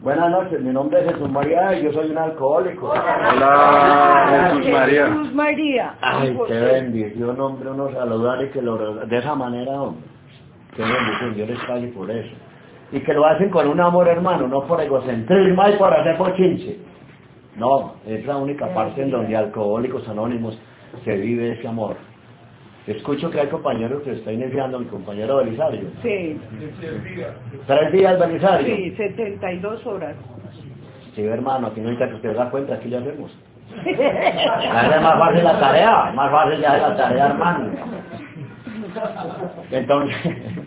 Buenas noches, mi nombre es Jesús María y yo soy un alcohólico. Hola, Jesús María. Jesús María. Ay, qué bendición, hombre, uno saludar y que de esa manera, hombre. Qué bendición, Dios les pague por eso. Y que lo hacen con un amor, hermano, no por egocentrismo y por hacer pochinche. No, es la única parte en donde Alcohólicos Anónimos se vive ese amor. Escucho que hay compañeros que está iniciando, mi compañero Belisario. Sí. 3 días, Belisario. Sí, 72 horas. Sí, hermano, aquí no hay que usted da cuenta, aquí ya hacemos. Es más fácil la tarea, más fácil ya es la tarea, hermano. Entonces,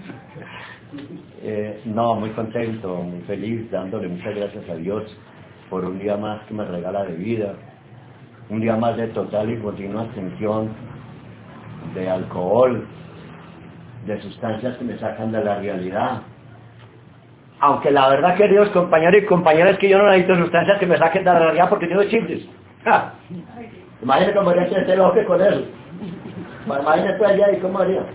no, muy contento, muy feliz, dándole muchas gracias a Dios por un día más que me regala de vida, un día más de total y continua abstención de alcohol, de sustancias que me sacan de la realidad. Aunque la verdad, queridos compañeros y compañeras, es que yo no necesito sustancias que me saquen de la realidad porque tengo chifles. ¡Ja! Imagínate cómo haría este loque con eso. Imagínate allá y cómo haría.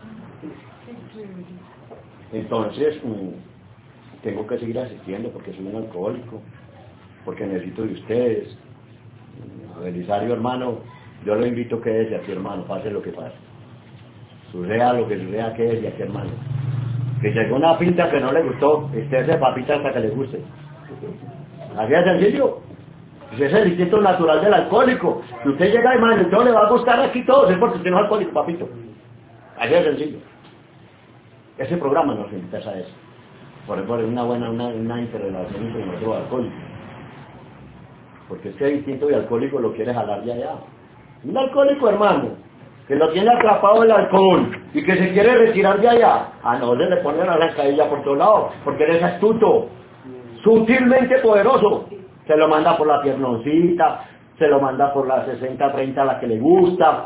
Entonces, tengo que seguir asistiendo porque soy un alcohólico, porque necesito de ustedes. Belisario, hermano, yo lo invito a que quédese aquí, hermano, pase lo que pase. Suceda lo que suceda, quédese aquí, hermano. Que llegó una pinta que no le gustó, estése papita hasta que le guste. Así es sencillo. Ese es el instinto natural del alcohólico. Si usted llega, hermano, y todo le va a gustar aquí todo, es porque usted no es alcohólico, papito. Así es sencillo. Ese programa nos interesa a eso. Por ejemplo, una interrelación entre nosotros alcohólicos. Porque ese instinto de alcohólico lo quiere jalar de allá. Un alcohólico, hermano, que lo tiene atrapado el alcohol y que se quiere retirar de allá, a no le ponen a la caída por todos lados, porque eres astuto, sutilmente poderoso. Se lo manda por la piernoncita, se lo manda por la 60-30 a la que le gusta.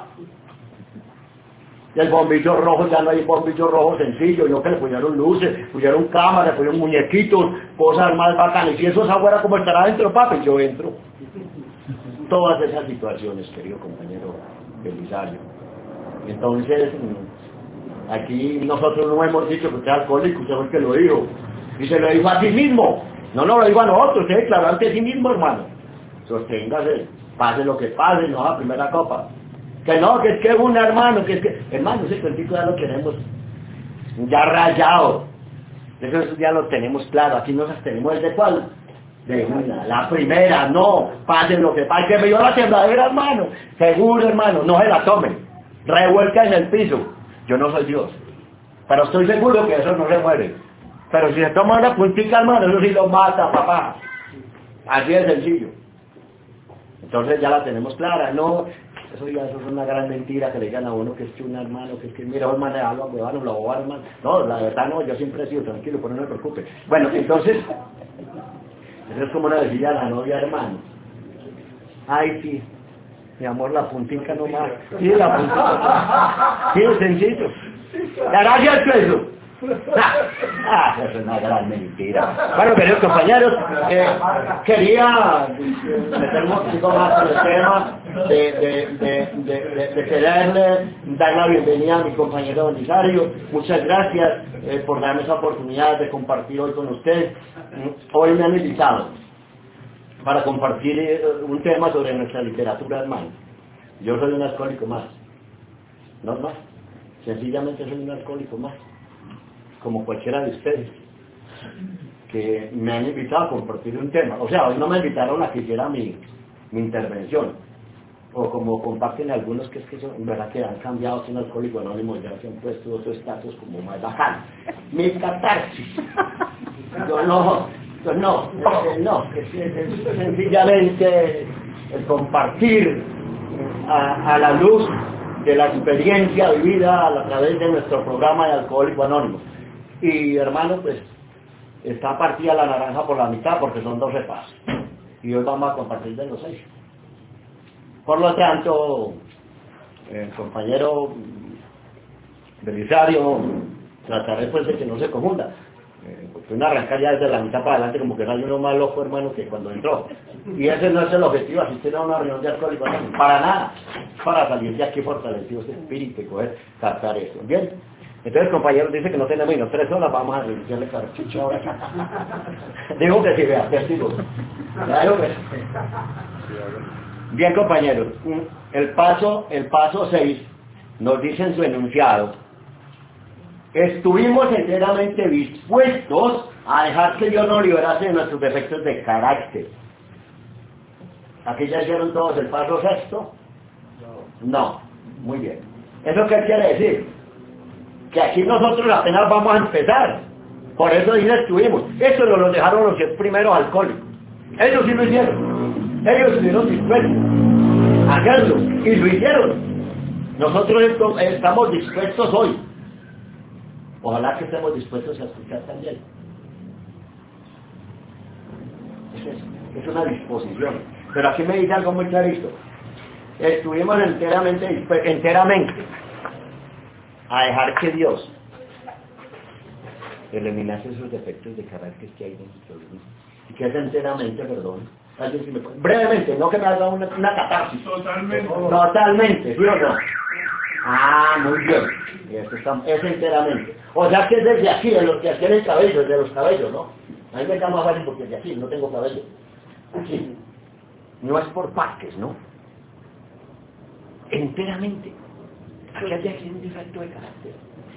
Y el bombillo rojo, ya no hay bombillo rojo sencillo, yo que le pusieron luces, pusieron cámaras, le pusieron muñequitos, cosas más bacanas. Y eso es afuera, como estará adentro, papi, yo entro. Todas esas situaciones, querido compañero Belisario. Entonces, aquí nosotros no hemos dicho que usted es alcohólico, usted fue el que lo dijo. Y se lo dijo a sí mismo. No nos lo dijo a nosotros, usted declaró ante sí mismo, hermano. Sosténgase, pase lo que pase, no a la primera copa. Que no, que es que es un hermano, que es que... Hermano, ese cuentico ya lo tenemos ya rayado. Eso ya lo tenemos claro. Aquí nos abstenemos de cuál. De una, la primera, no, pasen lo que pase, que me dio la tembladera, hermano, seguro, hermano, no se la tomen, revuelca en el piso. Yo no soy Dios, pero estoy seguro que eso no se muere. Pero si se toma una puntica, hermano, eso sí lo mata, papá. Así de sencillo. Entonces ya la tenemos clara, no, eso es una gran mentira que le digan a uno que es que un hermano, que es que mira, hermano, algo, hermano, lo voy a hermano. No, la verdad no, yo siempre he sido tranquilo, pero no me preocupe. Bueno, entonces... Eso es como una decía a la novia, hermano. Ay, sí, mi amor, la puntica nomás. Sí, la puntica. Sí, sencillo. Gracias, eso. Eso es una gran mentira. Bueno, queridos compañeros, quería meterme un poquito más en el tema de quererle dar la bienvenida a mi compañero Belisario. Muchas gracias por darme esa oportunidad de compartir hoy con usted. Hoy me han invitado para compartir un tema sobre nuestra literatura, hermano. Yo soy un alcohólico más, no más. Sencillamente soy un alcohólico más, como cualquiera de ustedes, que me han invitado a compartir un tema. O sea, hoy no me invitaron a que hiciera mi intervención, o como comparten algunos que es que son, verdad que han cambiado, son alcohólicos anónimos, ya se han puesto otro estatus como más bajano. Mi catarsis. Yo no, es sencillamente el compartir a la luz de la experiencia vivida a través de nuestro programa de Alcohólico Anónimo. Y hermano, pues está partida la naranja por la mitad porque son 12 pasos. Y hoy vamos a compartir de los 6. Por lo tanto, el compañero Belisario, trataré pues de que no se confunda. Porque uno arranca ya desde la mitad para adelante como que no hay uno más loco, hermano, que cuando entró. Y ese no es el objetivo, asistir a una reunión de alcohólicos, para nada. Para salir de aquí fortalecido ese espíritu y poder captar eso. Bien, Entonces, compañeros, dice que no tenemos ni 3 horas, vamos a revisarle carchicho ahora. Digo que sí, vea, testigo. Digo que sí. Bien, compañeros, el paso 6 nos dice en su enunciado: estuvimos enteramente dispuestos a dejar que Dios nos liberase de nuestros defectos de carácter. ¿Aquí ya hicieron todos el paso 6? No. Muy bien. ¿Eso qué quiere decir? Que aquí nosotros apenas vamos a empezar. Por eso dice estuvimos. Eso lo dejaron los 10 primeros alcohólicos. Ellos sí lo hicieron. Ellos estuvieron dispuestos a hacerlo. Y lo hicieron. Nosotros estamos dispuestos hoy. Ojalá que estemos dispuestos a escuchar también. Es una disposición. Pero aquí me dice algo muy clarito. Estuvimos enteramente a dejar que Dios eliminase esos defectos de carácter que hay dentro de mí. Y que es enteramente, perdón. Brevemente, no que me haga una catarsis. Totalmente, ¿sí o no? Ah, muy bien. Es enteramente. O sea que es desde aquí, de los que hacían el cabello, de los cabellos, ¿no? A mí me da más fácil porque desde aquí no tengo cabello. Aquí. No es por partes, ¿no? Enteramente. Aquí hay aquí un defecto de carácter.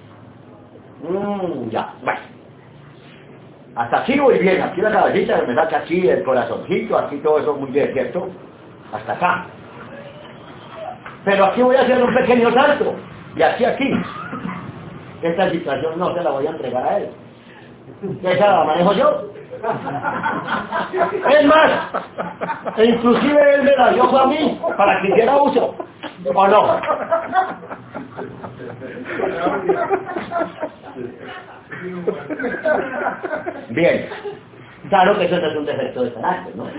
Ya, bueno. Hasta aquí voy bien, aquí la cabecita me saca aquí el corazoncito, aquí todo eso muy bien, ¿cierto? Hasta acá. Pero aquí voy a hacer un pequeño salto. Y aquí. Esta situación no se la voy a entregar a él. Esa la manejo yo. Es más, inclusive él me la dio a mí para que hiciera uso. ¿O no? Bien. Claro que eso no es un defecto de carácter, ¿no?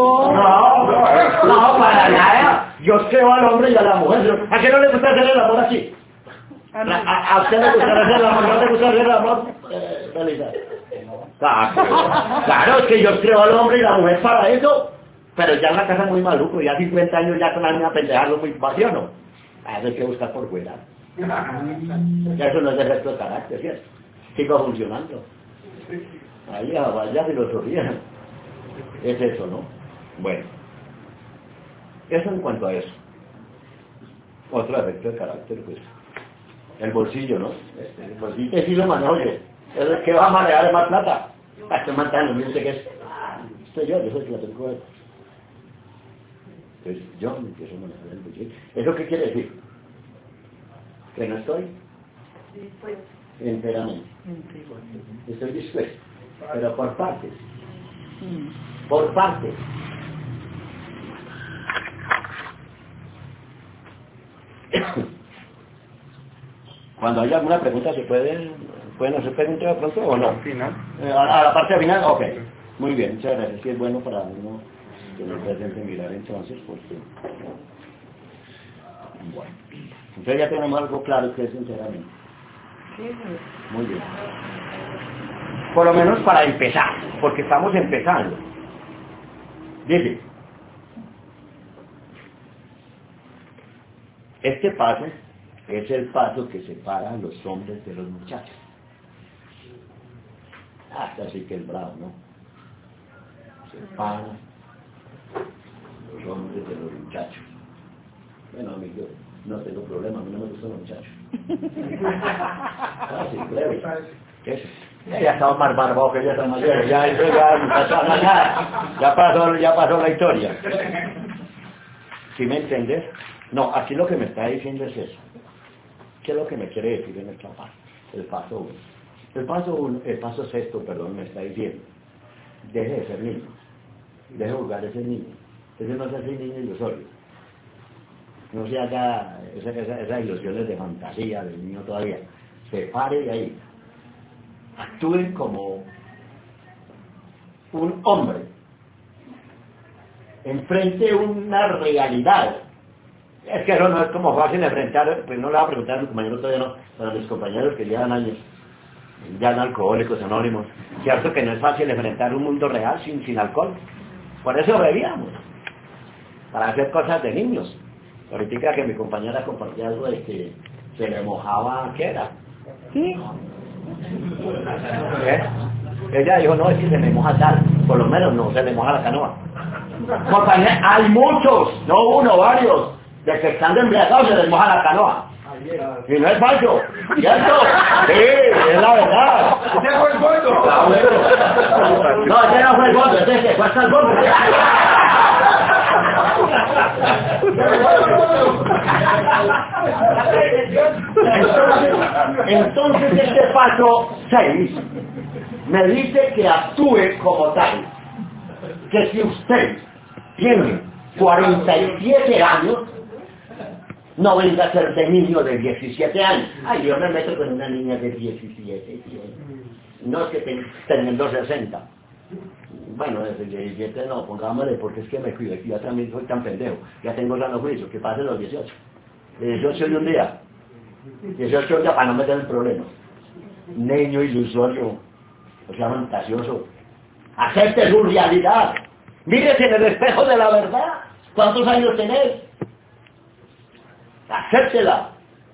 No, para nada. Yo creo al hombre y a la mujer. ¿A qué no le gusta hacer el amor así? ¿A usted le gusta hacer el amor? ¿No le gusta hacer el amor? Felicidad. Claro, es que yo creo al hombre y la mujer para eso. Pero ya en la casa muy maluco, ya 50 años ya con la misma pendejada muy vacío, ¿no? Eso hay que buscar por fuera. Eso no es defecto de carácter, ¿cierto? Sigo funcionando. Ahí vaya filosofía. Es eso, ¿no? Bueno. Eso en cuanto a eso. Otro defecto de carácter, pues. El bolsillo, ¿no? El bolsillo. Ese sí lo manejo yo. Es el que va a manejar más plata. Este mantano, no sé qué es. Yo soy el que la tengo. Entonces yo me empiezo a manejar el bolsillo. ¿Eso qué quiere decir? Que no estoy enteramente. Estoy dispuesto. Pero por partes. Por partes. Cuando haya alguna pregunta se pueden hacer preguntas de pronto o no. Final. A la parte final, ok. Muy bien, muchas gracias. Sí, es bueno para uno que nos presente mirar entonces, porque bueno. Entonces ya tenemos algo claro que es enteramente. Muy bien. Por lo menos para empezar, porque estamos empezando. Dice, este paso es el paso que separa a los hombres de los muchachos. Hasta sí que es bravo, ¿no? Separa los hombres de los muchachos. Bueno, amigo, no tengo problema, a mí no me gustan los muchachos. Ah, sí, breve. ¿Qué es? Ya estamos más barbados que ya estamos mayores, ya pasó la historia. ¿Sí me entiendes? No, aquí lo que me está diciendo es eso. ¿Qué es lo que me quiere decir en esta parte? El paso 1. El paso 6, me está diciendo: deje de ser niño, deje de jugar ese niño. Ese no es así niño ilusorio. No se haga esas ilusiones de fantasía del niño todavía. Se pare de ahí. Actúen como un hombre. Enfrente una realidad. Es que eso no es como fácil enfrentar, pues no le voy a preguntar a mis compañeros todavía, no, para mis compañeros que llevan años, ya en Alcohólicos Anónimos, cierto que no es fácil enfrentar un mundo real sin alcohol. Por eso bebíamos, para hacer cosas de niños. Ahorita que mi compañera compartía algo de que se le mojaba, ¿qué era? ¿Sí? Ella dijo, no, es que se me moja tal, por lo menos no se le moja la canoa. Compañía, hay muchos, no uno, varios, de que están embriagados se les moja la canoa. Y no es falso, ¿cierto? Sí, es la verdad. ¿Ese fue el gordo? No, ese no fue el gordo, ese que fue hasta el gordo. Entonces este paso 6 me dice que actúe como tal, que si usted tiene 47 años, no venga a ser de niño de 17 años. Ay, yo me meto con una niña de 17. No es que teniendo 60. Bueno, desde 17 no, pongámosle, porque es que me cuido. Yo también soy tan pendejo. Ya tengo sano juicio, que pasen los 18. De 18 de un día. 18 días para no meter el problema. Niño ilusorio, o sea, fantasioso. Acepte su realidad. Mírese en el espejo de la verdad. ¿Cuántos años tenés? Acéptela.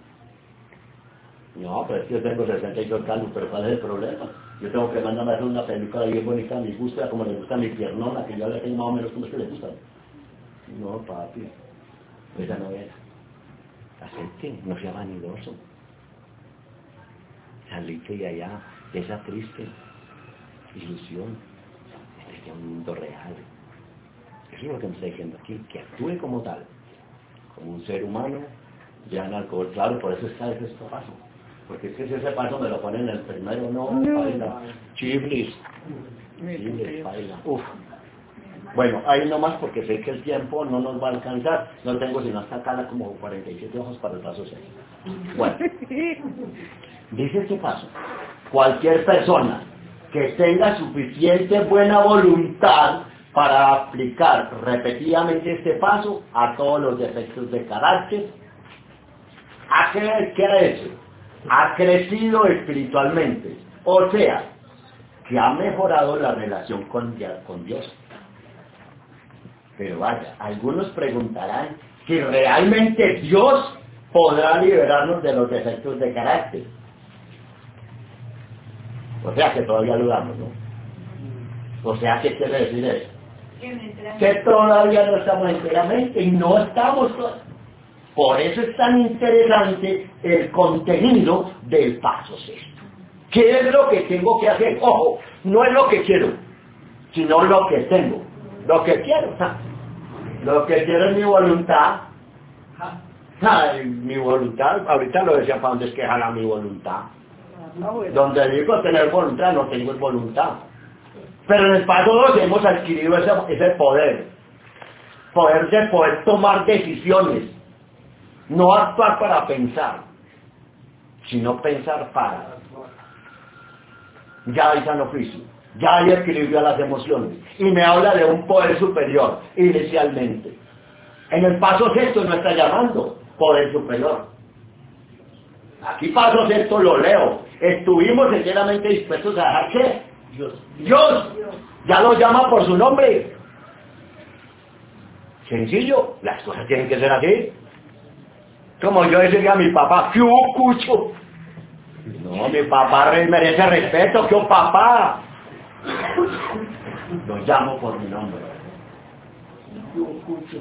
No, pero es que yo tengo 62 años, pero ¿cuál es el problema? Yo tengo que mandarme a hacer una película bien bonita a mi gusto, como le gusta a mi piernona, que yo le tengo más o menos como es que le gusta. No, papi, esa no es. Acepte, no sea vanidoso. Salite de allá, de esa triste ilusión. Este es un mundo real. Eso es lo que me está diciendo aquí, que actúe como tal, como un ser humano, ya en alcohol, claro, por eso está ese paso. Porque es que si ese paso me lo ponen en el primero, no, baila, chiflis, baila, uff. Bueno, ahí nomás porque sé que el tiempo no nos va a alcanzar, no tengo sino hasta acá como 47 ojos para el paso 6. Bueno, dice este paso, cualquier persona que tenga suficiente buena voluntad para aplicar repetidamente este paso a todos los defectos de carácter, ¿qué ha hecho? Ha crecido espiritualmente, o sea, que ha mejorado la relación con Dios. Pero vaya, algunos preguntarán si realmente Dios podrá liberarnos de los defectos de carácter. O sea que todavía dudamos, ¿no? O sea, ¿qué quiere decir eso? Que todavía no estamos enteramente y no estamos todavía. Por eso es tan interesante el contenido del paso 6. ¿Qué es lo que tengo que hacer? Ojo, no es lo que quiero, sino lo que tengo. Lo que quiero, lo que quiero es mi voluntad. Mi voluntad, ahorita lo decía, ¿para dónde es que jala mi voluntad? Donde digo tener voluntad, no tengo voluntad. Pero en el paso 2 hemos adquirido ese poder de poder tomar decisiones. No actuar para pensar, sino pensar para. Ya hay sano juicio, ya hay equilibrio a las emociones, y me habla de un poder superior, inicialmente. En el paso 6 no está llamando poder superior. Aquí paso 6 lo leo. Estuvimos enteramente dispuestos a dejar que Dios ya lo llama por su nombre. Sencillo, las cosas tienen que ser así. Como yo decía a mi papá, ¿qué hubo, cucho? No, mi papá merece respeto, ¿qué hubo, papá? Lo llamo por mi nombre. ¿Qué hubo, cucho?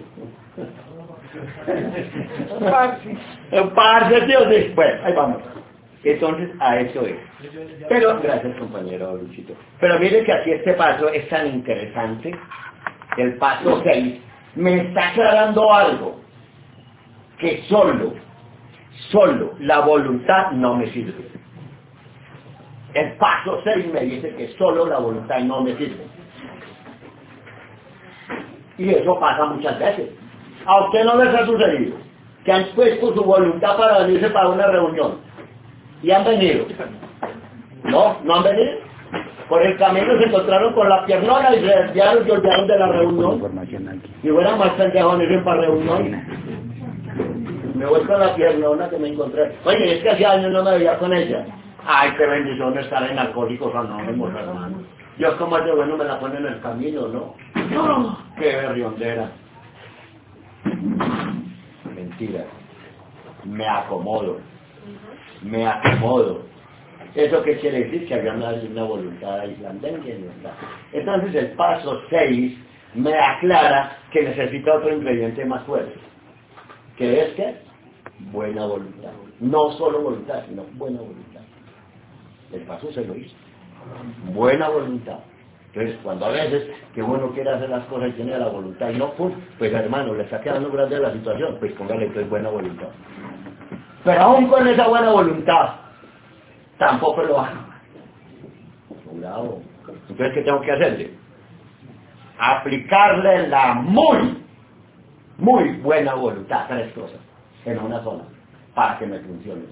Parce, Dios, después, ahí vamos. Entonces, a eso es. Pero, gracias compañero Luchito. Pero mire que aquí este paso es tan interesante, el paso 6, me está aclarando algo. Que solo la voluntad no me sirve. El paso 6 me dice que solo la voluntad no me sirve. Y eso pasa muchas veces. ¿A usted no les ha sucedido que han puesto su voluntad para venirse para una reunión? Y han venido. ¿No? ¿No han venido? Por el camino se encontraron con la piernona y se desviaron y olvidaron de la reunión. Y bueno, más pendejos no para reunión. Me voy con la piernona que me encontré. Oye, es que hace años no me veía con ella. Ay, qué bendición estar en Alcohólicos Anónimos, hermano. Dios como es de bueno me la pone en el camino, ¿no? ¡Oh, qué berriondera! Mentira. Me acomodo. ¿Eso qué quiere decir? Que había una voluntad islandense. Entonces el paso 6 me aclara que necesita otro ingrediente más fuerte, que es que buena voluntad. No solo voluntad, sino buena voluntad. El paso se lo hizo. Buena voluntad. Entonces, cuando a veces que uno quiere hacer las cosas y tiene la voluntad y no, pues hermano, le está quedando grande la situación, pues póngale entonces buena voluntad. Pero aún con esa buena voluntad, tampoco lo hago. Cuidado. Entonces, ¿qué tengo que hacerle? Aplicarle la muy buena voluntad, 3 cosas, en una sola, para que me funcione.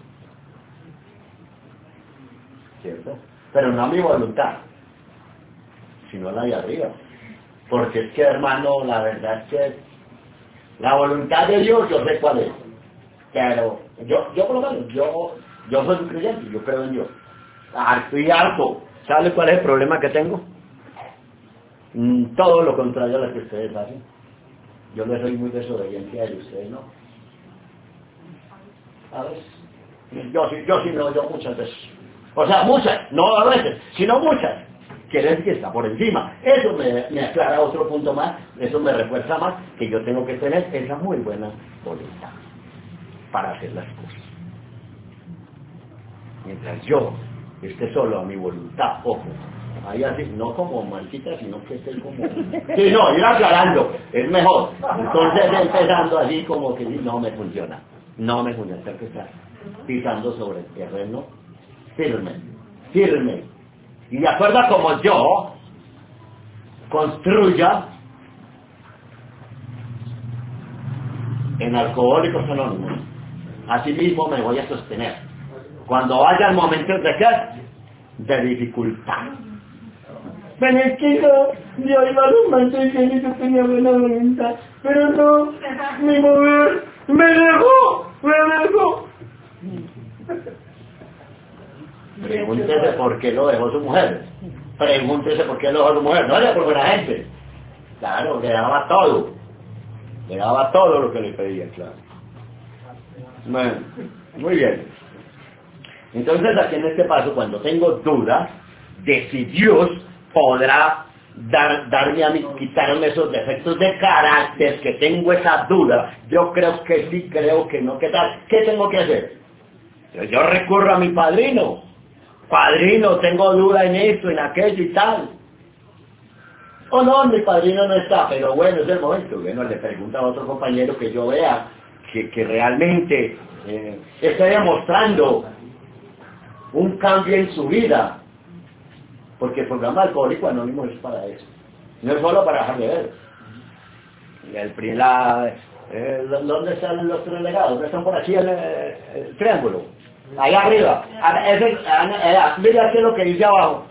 ¿Cierto? Pero no a mi voluntad, sino a la de arriba. Porque es que, hermano, la verdad es que la voluntad de Dios yo sé cuál es. Pero yo por lo menos, yo soy un creyente, yo creo en Dios. Estoy harto. ¿Sabe cuál es el problema que tengo? Todo lo contrario a lo que ustedes hacen. Yo les soy muy desobediente a ellos, ustedes no. A veces. Yo muchas veces. O sea, muchas, no a veces, sino muchas. Quiere decir que está por encima. Eso me aclara otro punto más, eso me refuerza más, que yo tengo que tener esa muy buena voluntad para hacer las cosas. Mientras yo esté solo a mi voluntad, ojo, ahí así, no como marquita, sino que esté como... Sí, no, ir aclarando, es mejor. Entonces empezando así como que no me funciona, tengo que estar pisando sobre el terreno firme. Y de acuerdo a como yo construya en Alcohólicos Anónimos, así mismo me voy a sostener. Cuando haya momentos de qué? De dificultad. Pero es que yo iba a los mantos y yo tenía buena voluntad, pero no, mi mujer me dejó. Pregúntese por qué lo dejó su mujer. Pregúntese por qué lo dejó su mujer. No era por buena gente. Claro, le daba todo. Le daba todo lo que le pedía, claro. Bueno, muy bien. Entonces aquí en este paso, cuando tengo dudas de si Dios podrá darme a mí, quitarme esos defectos de carácter, que tengo esa duda, yo creo que sí, creo que no, ¿qué tal? ¿Qué tengo que hacer? Yo recurro a mi padrino. Padrino, tengo duda en esto, en aquello y tal. Oh no, mi padrino no está, pero bueno, es el momento. Bueno, le pregunta a otro compañero que yo vea que realmente está demostrando un cambio en su vida. Porque el programa Alcohólico Anónimo es para eso. No es solo para dejar de ver. ¿Dónde están los 3 legados? Están por aquí en el triángulo. Allá arriba. Mira aquí lo que dice abajo.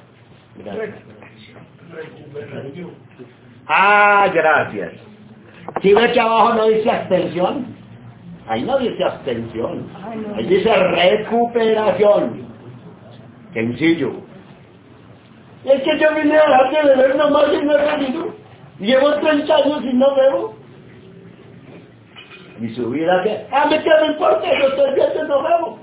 Gracias. ¿Sí ves que abajo no dice abstención? Ahí no dice abstención. Ahí dice recuperación. Sencillo. Es que yo vine a dejar de beber nomás y no he bebido. Llevo 30 años y no bebo. ¿Y su vida qué? ¿Me qué me importa? Yo estoy bien, no bebo.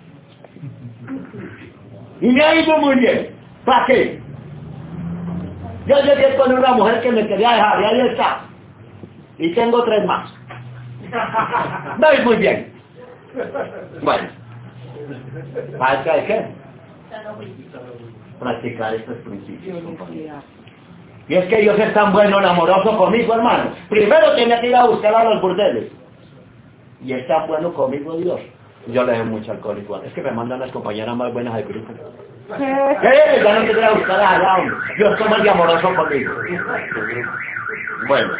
Y me ha ido muy bien. ¿Para qué? Yo llegué con una mujer que me quería dejar y ahí está. Y tengo 3 más. ¿Veis muy bien? Bueno. ¿Falta de qué? Practicar estos principios. Y es que Dios es tan bueno, amoroso conmigo, hermano. Primero tiene que ir a buscar a los burdeles. Y es tan bueno conmigo Dios. Yo le doy mucho alcohólico. Es que me mandan las compañeras más buenas del grupo. Ya no te voy a buscar allá, hombre. Dios es más amoroso conmigo. Bueno.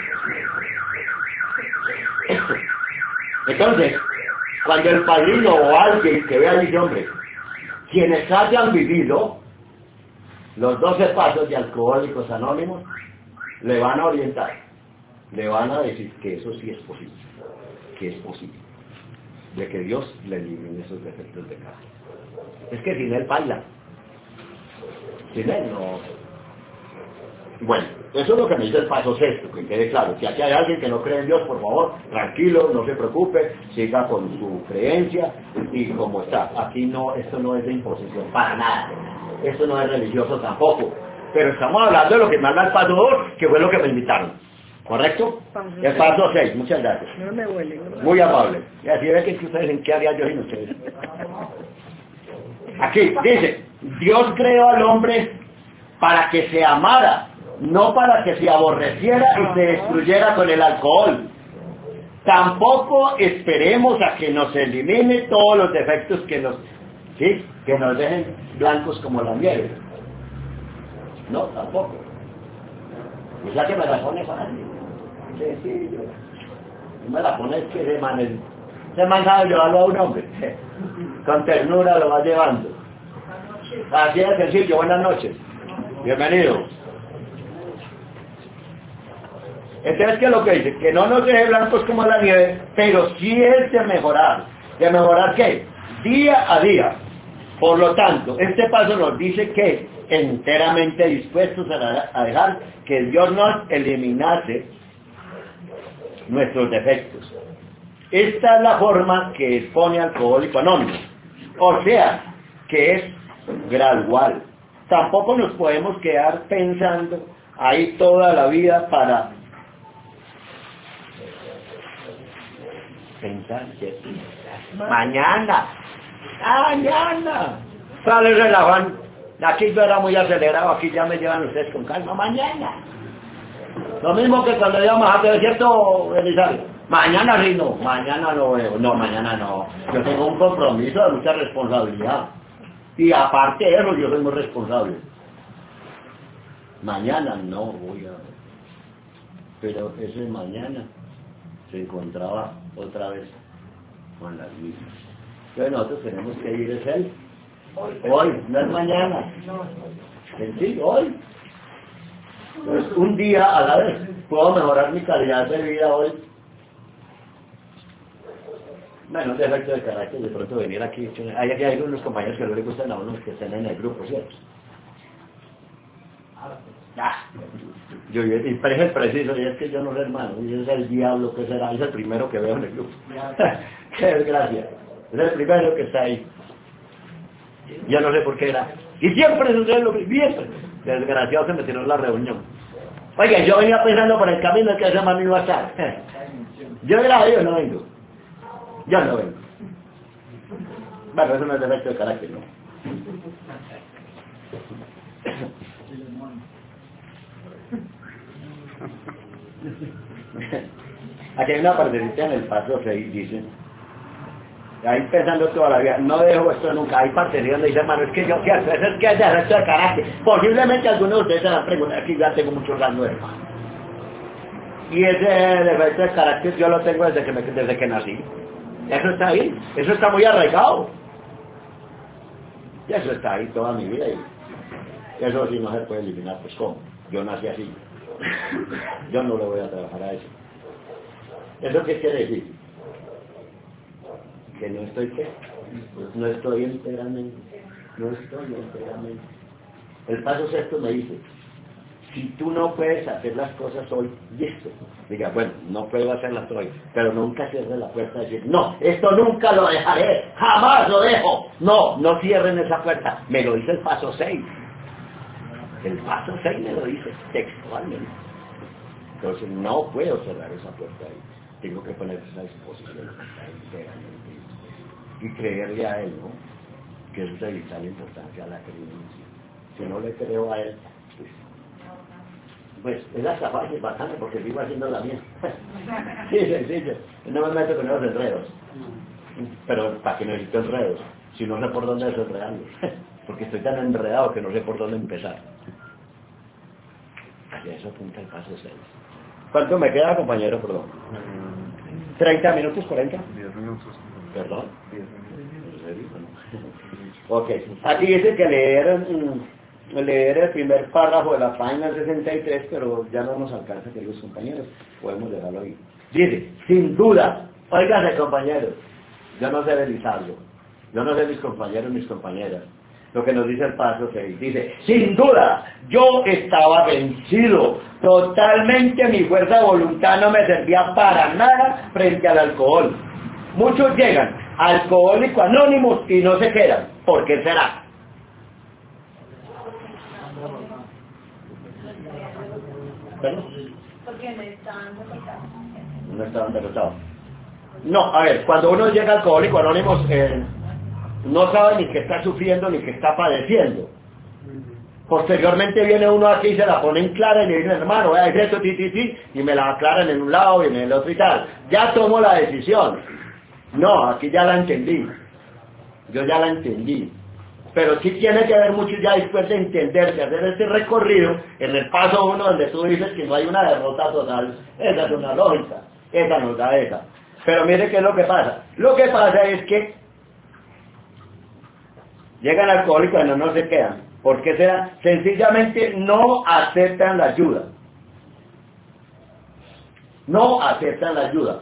Entonces, cuando el padrino o alguien que vea dice, hombre, quienes hayan vivido los 12 pasos de Alcohólicos Anónimos, le van a orientar, le van a decir que eso sí es posible, de que Dios le elimine esos defectos de carácter. Es que sin él baila, sin él no. Bueno. Eso es lo que me dice el paso sexto, que quede claro. Si aquí hay alguien que no cree en Dios, por favor, tranquilo, no se preocupe, siga con su creencia y como está. Aquí no, esto no es de imposición, para nada. Esto no es religioso tampoco. Pero estamos hablando de lo que manda el paso 2, que fue lo que me invitaron. ¿Correcto? El paso 6, muchas gracias. No me huele. Muy amable. Y así ve que ustedes en qué haría yo sin ustedes. Aquí dice, Dios creó al hombre para que se amara, no para que se aborreciera y se destruyera con el alcohol. Tampoco esperemos a que nos elimine todos los defectos que nos dejen blancos como la nieve. No, tampoco. O sea que me la pone fácil. Sencillo. Me la pone que se man sabe llevarlo a un hombre. Con ternura lo va llevando. Así de sencillo. Buenas noches. Bienvenido. Entonces, ¿qué es lo que dice? Que no nos deje blancos como la nieve, pero sí es de mejorar. ¿De mejorar qué? Día a día. Por lo tanto, este paso nos dice que enteramente dispuestos a dejar que Dios nos eliminase nuestros defectos. Esta es la forma que expone Alcohólico Anónimo. O sea, que es gradual. Tampoco nos podemos quedar pensando ahí toda la vida para pensar que mañana sale el afán. Aquí yo era muy acelerado, aquí ya me llevan ustedes con calma. Mañana lo mismo que cuando íbamos a hacer, ¿cierto, Elisario? Mañana sí, no, mañana no veo, no, mañana no. Yo tengo un compromiso de mucha responsabilidad. Y aparte de eso, yo soy muy responsable. Mañana no voy a ver. Pero ese mañana se encontraba otra vez con las mismas. Entonces nosotros tenemos que ir es él. Hoy, no es mañana. Sencillo, hoy. Entonces, un día a la vez. Puedo mejorar mi calidad de vida hoy. Bueno, un defecto de carácter, de pronto venir aquí. Hay unos compañeros que no les gustan a unos que estén en el grupo, ¿cierto? Y parece preciso, y es que yo no sé, hermano, y es el diablo que será, es el primero que veo en el grupo. Qué desgracia, es el primero que está ahí. Yo no sé por qué era. Y siempre sucede lo que siempre. Desgraciado se me tiró en la reunión. Oiga, yo venía pensando por el camino que ese man iba a estar. Yo no vengo. Yo no vengo. Bueno, eso no es defecto de carácter, ¿no? Aquí hay una partecita en el paso 6, dice, ahí pensando toda la vida, no dejo esto nunca. Hay partecitas donde dice, hermano, es que yo, ¿qué hago? Eso es que es defecto de carácter. Posiblemente algunos de ustedes se van a preguntar, aquí ya tengo muchos años, hermano. Y ese defecto de carácter yo lo tengo desde que nací. Eso está ahí, eso está muy arraigado. Y eso está ahí toda mi vida. Y eso sí no se puede eliminar, pues ¿cómo? Yo nací así. Yo no le voy a trabajar a eso. ¿Eso qué quiere decir? Que no estoy ¿qué? No estoy enteramente. El paso sexto me dice, si tú no puedes hacer las cosas hoy, listo. Diga, bueno, no puedo hacerlas hoy, pero nunca cierres la puerta de decir, no, esto nunca lo dejaré, jamás lo dejo. No cierren esa puerta. Me lo dice el paso 6. El paso 6 me lo dice textualmente. Entonces no puedo cerrar esa puerta ahí. Tengo que poner esa disposición enteramente y creerle a él, ¿no? Que eso es de vital importancia a la creencia. Si no le creo a él, pues es hasta fácil, bastante, porque sigo haciendo la mía. Sí, sencillo. No me meto con esos enredos. Pero ¿para qué necesito enredos? Si no sé por dónde desenredarlos. Porque estoy tan enredado que no sé por dónde empezar. Hacia eso apunta el paso 6. ¿Cuánto me queda, compañero? Perdón. ¿30 minutos, 40? 10 minutos. ¿Perdón? 10 minutos. Ok. Aquí dice que leer el primer párrafo de la página 63, pero ya no nos alcanza, queridos compañeros. Podemos dejarlo ahí. Dice, sin duda, óigase, compañeros, yo no sé Belisario, yo no sé mis compañeros, mis compañeras, lo que nos dice el paso 6. Dice, sin duda, yo estaba vencido. Totalmente mi fuerza de voluntad no me servía para nada frente al alcohol. Muchos llegan a Alcohólicos Anónimos y no se quedan. ¿Por qué será? ¿Bueno? Porque no están derrotados. No estaban derrotados. No, a ver, cuando uno llega a Alcohólicos Anónimos, no sabe ni que está sufriendo ni que está padeciendo. Posteriormente viene uno aquí y se la pone en clara y le dice, hermano, vea, es esto, y me la aclaran en un lado y en el otro y tal. Ya tomo la decisión. No, aquí ya la entendí. Yo ya la entendí. Pero sí tiene que haber mucho ya después de entender, de hacer este recorrido, en el paso 1 donde tú dices que no hay una derrota total. Esa es una lógica. Esa nos da esa. Pero mire qué es lo que pasa. Lo que pasa es que llegan alcohólicos y no se quedan. ¿Por qué será? Sencillamente no aceptan la ayuda. No aceptan la ayuda.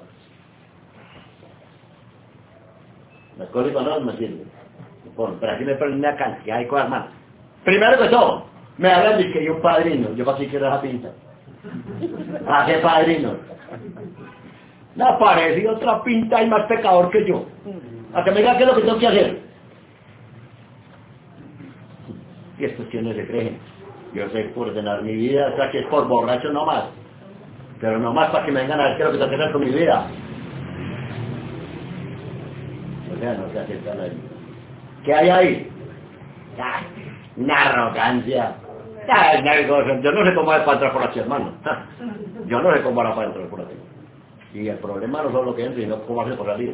El alcohólico no me sirve. Bueno, pero aquí me ponen una cantidad de cosas más. Primero que todo, me hablan de que hay un padrino. Yo para qué quiero esa pinta. ¿A qué padrino? Me ha parecido otra pinta y más pecador que yo. A que me diga qué es lo que tengo que hacer. Y estos que no se creen. Yo sé por ordenar mi vida, o sea que es por borracho nomás. Pero nomás para que me vengan a ver qué es lo que tengo que hacer con mi vida. O sea, no se acepta la ayuda. ¿Qué hay ahí? Ah, una arrogancia. Ay, yo no sé cómo es para entrar por aquí, hermano. Yo no sé cómo era para entrar por aquí. Y el problema no son lo que entra, sino cómo hace por salir.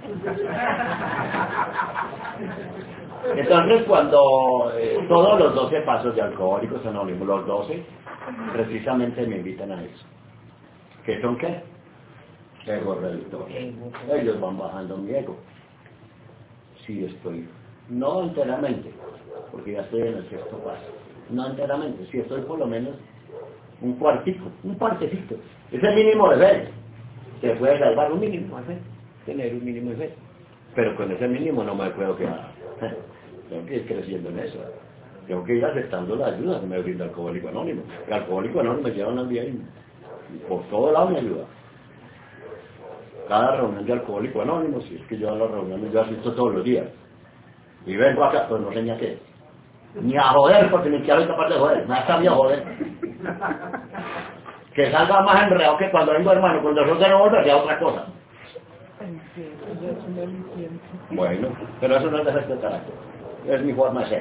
Entonces, cuando todos los 12 pasos de Alcohólicos Anónimos, los 12, precisamente me invitan a eso. ¿Qué son qué? Ego reductor. Ellos van bajando mi ego. Sí estoy, no enteramente, porque ya estoy en el 6º paso. No enteramente, sí estoy por lo menos un cuartico, un partecito. Es el mínimo de fe. Se puede salvar un mínimo de fe, tener un mínimo de fe. Pero con ese mínimo no me puedo quedar. Tengo que ir creciendo en eso. Tengo que ir aceptando la ayuda que me brinda Alcohólico Anónimo. El Alcohólico Anónimo me lleva una vida y por todo lado me ayuda. Cada reunión de Alcohólico Anónimo, si es que yo a las reuniones yo asisto todos los días. Y vengo acá, pues no sé ni a qué. Ni a joder, porque ni quiero capaz de joder. Me ha sabido joder. Que salga más enredado que cuando vengo, hermano. Cuando yo tengo otra, sea otra cosa. Bueno, pero eso no es defecto de carácter. Es mi forma de ser.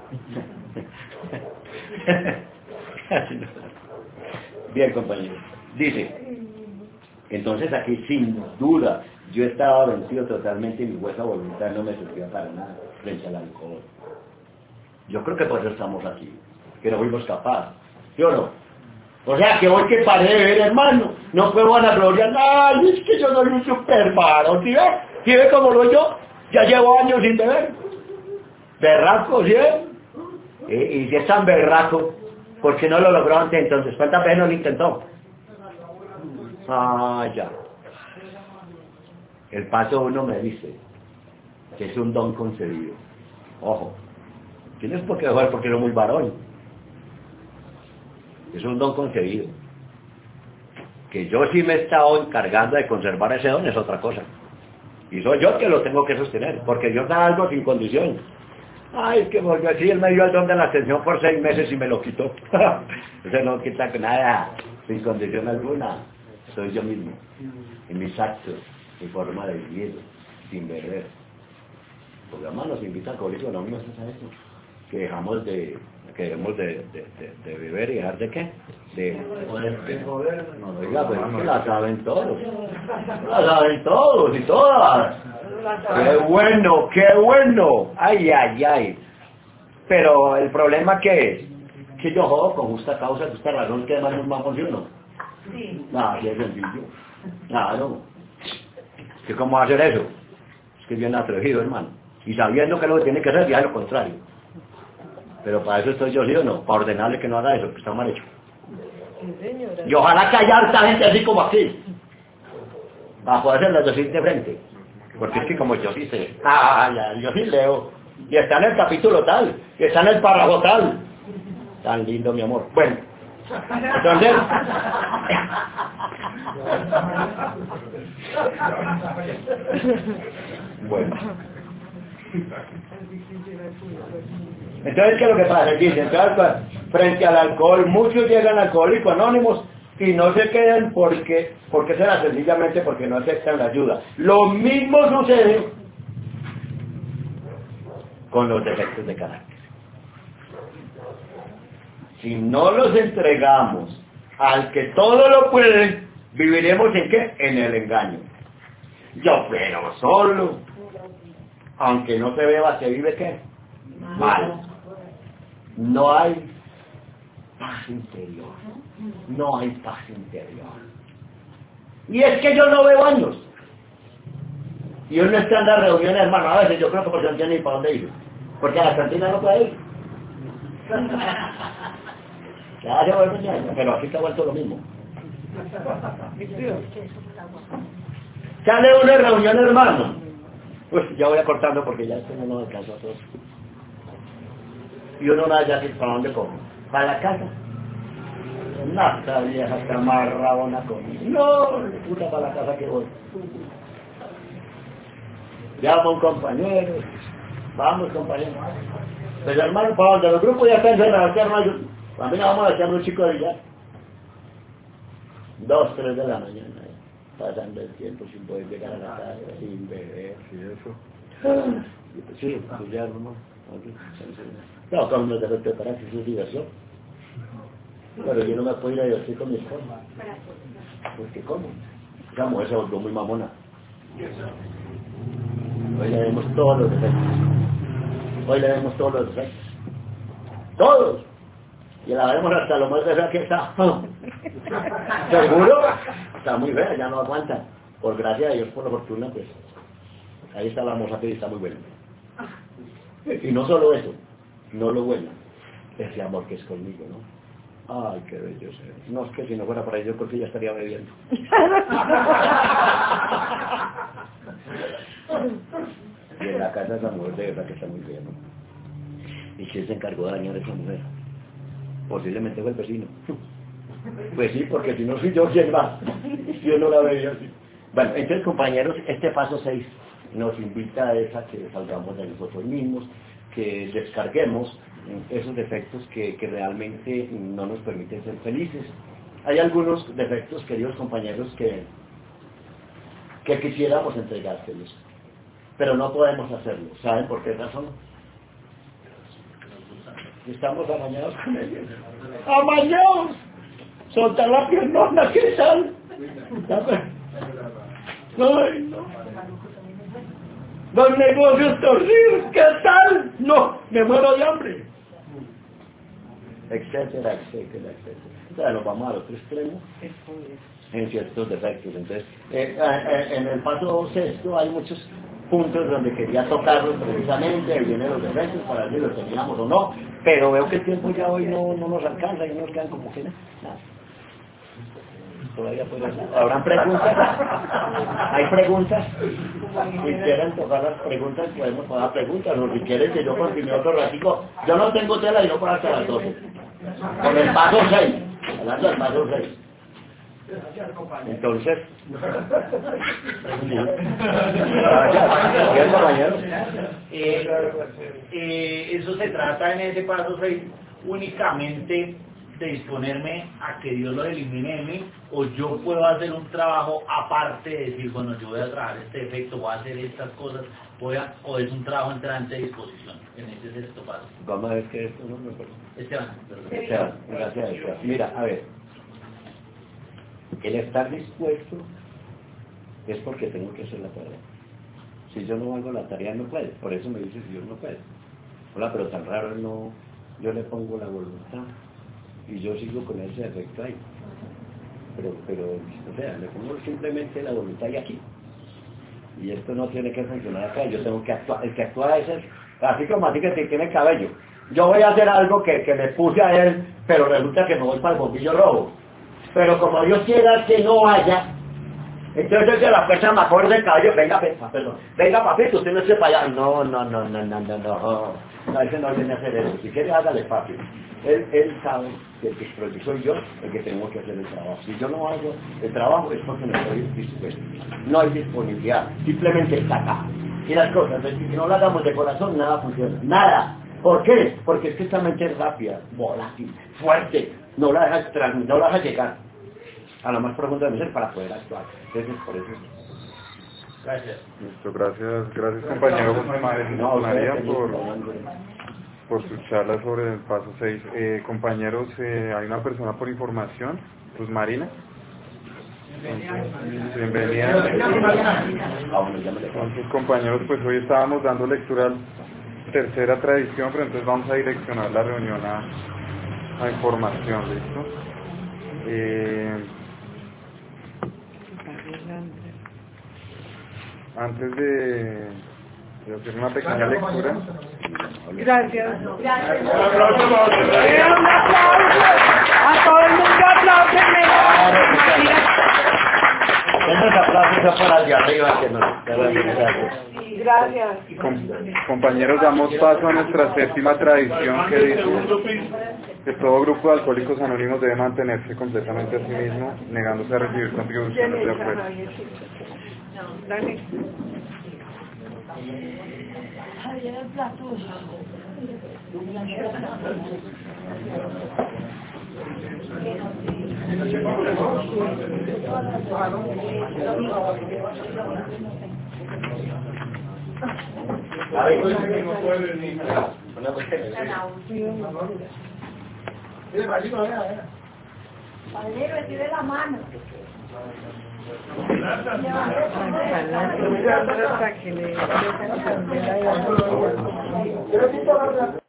Bien, compañeros. Dice, entonces aquí sin duda yo estaba vencido totalmente y mi fuerza voluntad no me servía para nada frente al alcohol. Yo creo que por eso estamos aquí, que no fuimos capaces. ¿Sí o no? O sea, que hoy que paré de beber, hermano, no puedo vanagloriar. Ay, es que yo soy un super varón, ¿sí ves? ¿Sí ves cómo lo yo? Ya llevo años sin beber. Berraco, ¿sí ves? Y si es tan berraco, ¿por qué no lo logró antes entonces? ¿Cuántas veces no lo intentó? Ah, ya. El paso 1 me dice que es un don concedido. Ojo, tienes por qué dejar porque eres muy varón. Es un don concedido. Que yo sí me he estado encargando de conservar ese don es otra cosa. Y soy yo que lo tengo que sostener, porque Dios da algo sin condición. Ay, es que volvió así, él me dio el don de la atención por 6 meses y me lo quitó. Eso no quita nada, sin condición alguna. Soy yo mismo, en mis actos, mi forma de vivir, sin beber. Porque además nos invita al Alcohólicos Anónimos a eso, que dejamos de, de beber y dejar de qué? De joder. No, oiga, pues es que la saben todos. La saben todos y todas. ¡Qué bueno, qué bueno! ¡Ay, ay, ay! Pero el problema ¿qué es? Que yo jodo con justa causa, justa razón, que además no funciona. Sí. Nada, así es sencillo. Claro. ¿Que cómo va a hacer eso? Es que es bien atrevido, hermano. Y sabiendo que lo que tiene que hacer, ya es lo contrario. Pero para eso estoy yo, ¿sí o no? Para ordenarle que no haga eso, que está mal hecho. Y ojalá que haya harta gente así como aquí. Para poder hacerlo decir de frente. Porque es que como yo sí sé, yo sí leo. Y está en el capítulo tal, y está en el párrafo tal. Tan lindo, mi amor. Bueno, entonces... bueno. Entonces, ¿qué es lo que pasa? Dice, entonces, frente al alcohol, muchos llegan a Alcohólicos Anónimos y no se quedan porque será sencillamente porque no aceptan la ayuda. Lo mismo sucede con los defectos de carácter. Si no los entregamos al que todo lo puede, viviremos ¿en qué? En el engaño. Yo pero solo, aunque no se beba, se vive ¿qué? Mal. No hay paz interior. No hay paz interior. Y es que yo no veo años. Y uno está en las reuniones, hermano, a veces yo creo que porque no tiene ni para dónde ir. Porque a la cantina no puede ir. Ya se vuelve ñaño, pero aquí está vuelto lo mismo. Sale una reunión, hermano. Pues ya voy acortando porque ya esto no alcanza a todos. Y uno no ya ¿para dónde come? ¿Para la casa? No, esta vieja está más rabona conmigo. No, puta, para la casa que voy. Llamo a un compañero. Vamos, compañero. Pues hermano, para donde los grupos ya están encerrados, hermano. También vamos a echar un chico de billar. 2, 3 de la mañana. Pasando el tiempo sin poder llegar a la casa, sin beber. ¿Y eso? Sí, billar, ¿no? No, con unos defectos de carácter, eso es diversión. Pero yo no me puedo ir a divertir con mi esposa. Porque ¿cómo? Esa mujer se volvió muy mamona. Hoy le vemos todos los defectos. Hoy le vemos todos los defectos. ¡Todos! Y la vemos hasta lo más fea que está. ¿Seguro? Está muy fea, ya no aguanta. Por gracia de Dios, por la fortuna, pues. Ahí está la moza que está muy buena. Y no solo eso, no lo bueno, ese amor que es conmigo, ¿no? Ay, qué bello es. No, es que si no fuera para ello, yo creo que ya estaría bebiendo. Y en la casa esa mujer de verdad que está muy bien, ¿no? ¿Y quién se encargó de dañar a esa mujer? Posiblemente fue el vecino. Pues sí, porque si no soy yo, ¿quién va? Yo no la veía así. Bueno, entonces, compañeros, este paso 6 nos invita a que salgamos de nosotros mismos, que descarguemos esos defectos que realmente no nos permiten ser felices. Hay algunos defectos, queridos compañeros, que quisiéramos entregárselos, pero no podemos hacerlo. ¿Saben por qué razón? Estamos amañados con ellos. ¡Amañados! ¡Soltar la piernona, ¿qué tal? ¡Ay, no! ¡Los negocios torcidos, ¿qué tal? ¡No! ¡Me muero de hambre! Etcétera, etcétera, etcétera. O sea, nos vamos al otro extremo en ciertos defectos. Entonces, en el paso 6 hay muchos puntos donde quería tocarlos precisamente, ahí vienen los defectos para ver si los teníamos o no, pero veo que el tiempo ya hoy no nos alcanza y nos quedan como que nada. Todavía ¿habrán preguntas? ¿Hay preguntas? Si quieren tocar las preguntas, podemos pagar preguntas, o si quieren que yo continúe otro ratico. Yo no tengo tela y no para hasta las 12. Con el paso 6, hablando del paso 6. Entonces, bien, compañeros. Eso se trata en ese paso 6 únicamente de disponerme a que Dios lo elimine de mí, o yo puedo hacer un trabajo aparte de decir, bueno, yo voy a trabajar este defecto, voy a hacer estas cosas, o es un trabajo entrante de disposición en ese sexto paso. Vamos a ver que esto no me acuerdo. Esteban, gracias, Esteban. Mira, a ver, el estar dispuesto es porque tengo que hacer la tarea. Si yo no hago la tarea, no puede. Por eso me dice si Dios no puede. Hola, pero tan raro no. Yo le pongo la voluntad y yo sigo con ese defecto ahí. Pero, o sea, le pongo simplemente la voluntad y aquí. Y esto no tiene que funcionar acá. Yo tengo que actuar. El que actúa es el, así como así que tiene cabello. Yo voy a hacer algo que me puse a él, pero resulta que me voy para el bombillo rojo. Pero como Dios quiera que no haya, Entonces de la fuerza me acuerdo del caballo, venga papito, usted no esté para allá. No, ese no viene a hacer eso, si quiere hágale fácil. Él sabe que el que soy yo el que tengo que hacer el trabajo. Si yo no hago el trabajo es porque no estoy dispuesto. No hay disponibilidad, simplemente está acá. Y las cosas, si no las hagamos de corazón, nada funciona, nada. ¿Por qué? Porque es que esta mente es rápida, volátil, fuerte, no la deja llegar a la más profunda de mi ser para poder actuar. Entonces, por eso. Gracias. Listo, gracias compañero José María por su charla sobre el paso 6. Compañeros, hay una persona por información, Luz Marina. Bienvenida. Entonces, compañeros, pues hoy estábamos dando lectura al tercera tradición, pero entonces vamos a direccionar la reunión a información, ¿listo? Antes de hacer una pequeña lectura. Gracias. Gracias. Un aplauso. A todo el mundo aplaudenme. Esos aplausos son para el de arriba que nos Gracias. Compañeros, damos paso a nuestra séptima tradición que dice que todo grupo de alcohólicos anónimos debe mantenerse completamente a sí mismo, negándose a recibir contribuciones de afuera. Dale. Padre, recibe la mano. Hasta que le